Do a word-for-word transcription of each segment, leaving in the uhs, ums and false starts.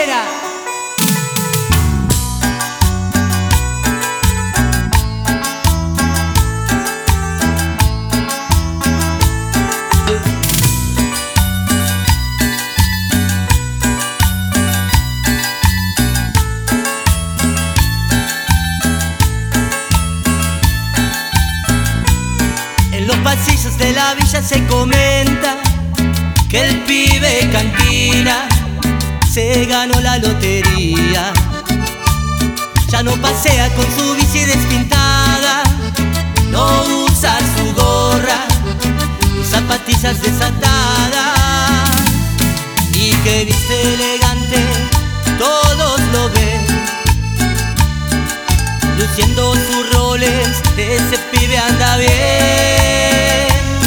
Cabrera. En los pasillos de la villa se comenta que el pibe cantina se ganó la lotería. Ya no pasea con su bici despintada, no usa su gorra ni zapatillas desatadas, y que viste elegante, todos lo ven, luciendo sus roles, ese pibe anda bien.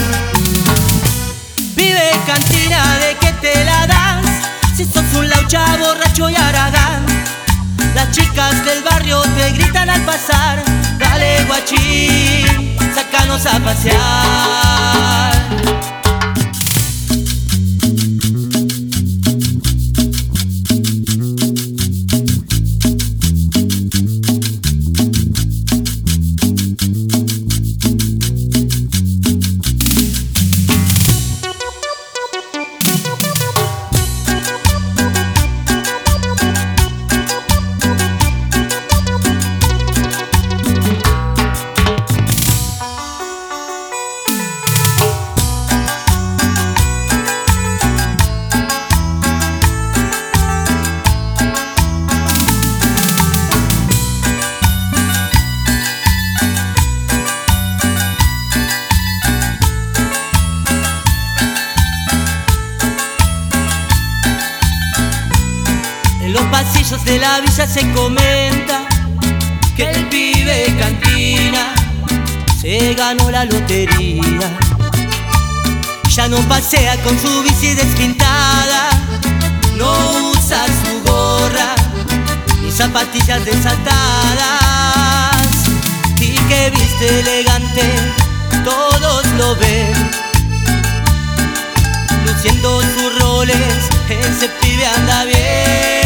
Pibe cantina, ¿de qué te la das? Si sos un laucha, borracho y haragán. Las chicas del barrio te gritan al pasar: dale guachín, sácanos a pasear. En los pasillos de la villa se comenta que el pibe cantina se ganó la lotería. Ya no pasea con su bici despintada, no usa su gorra ni zapatillas desatadas, y que viste elegante, todos lo ven, luciendo sus roles, ese pibe anda bien.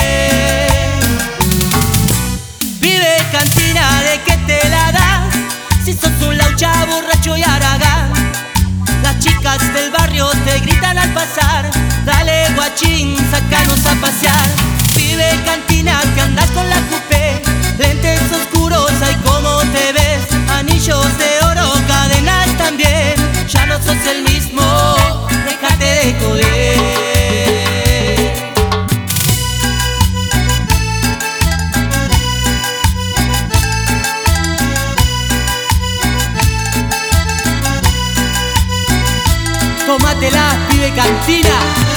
Pibe cantina, ¿de qué te la das? Si sos un laucha, borracho y haragán. Las chicas del barrio te gritan al pasar: dale guachín, sácanos a pasear. Pibe cantina, que andas con la coupé, lentes oscuros, ay cómo te ves, anillos de oro, cadenas también. Ya no sos el mismo, déjate de joder. Tómatela, pibe cantina.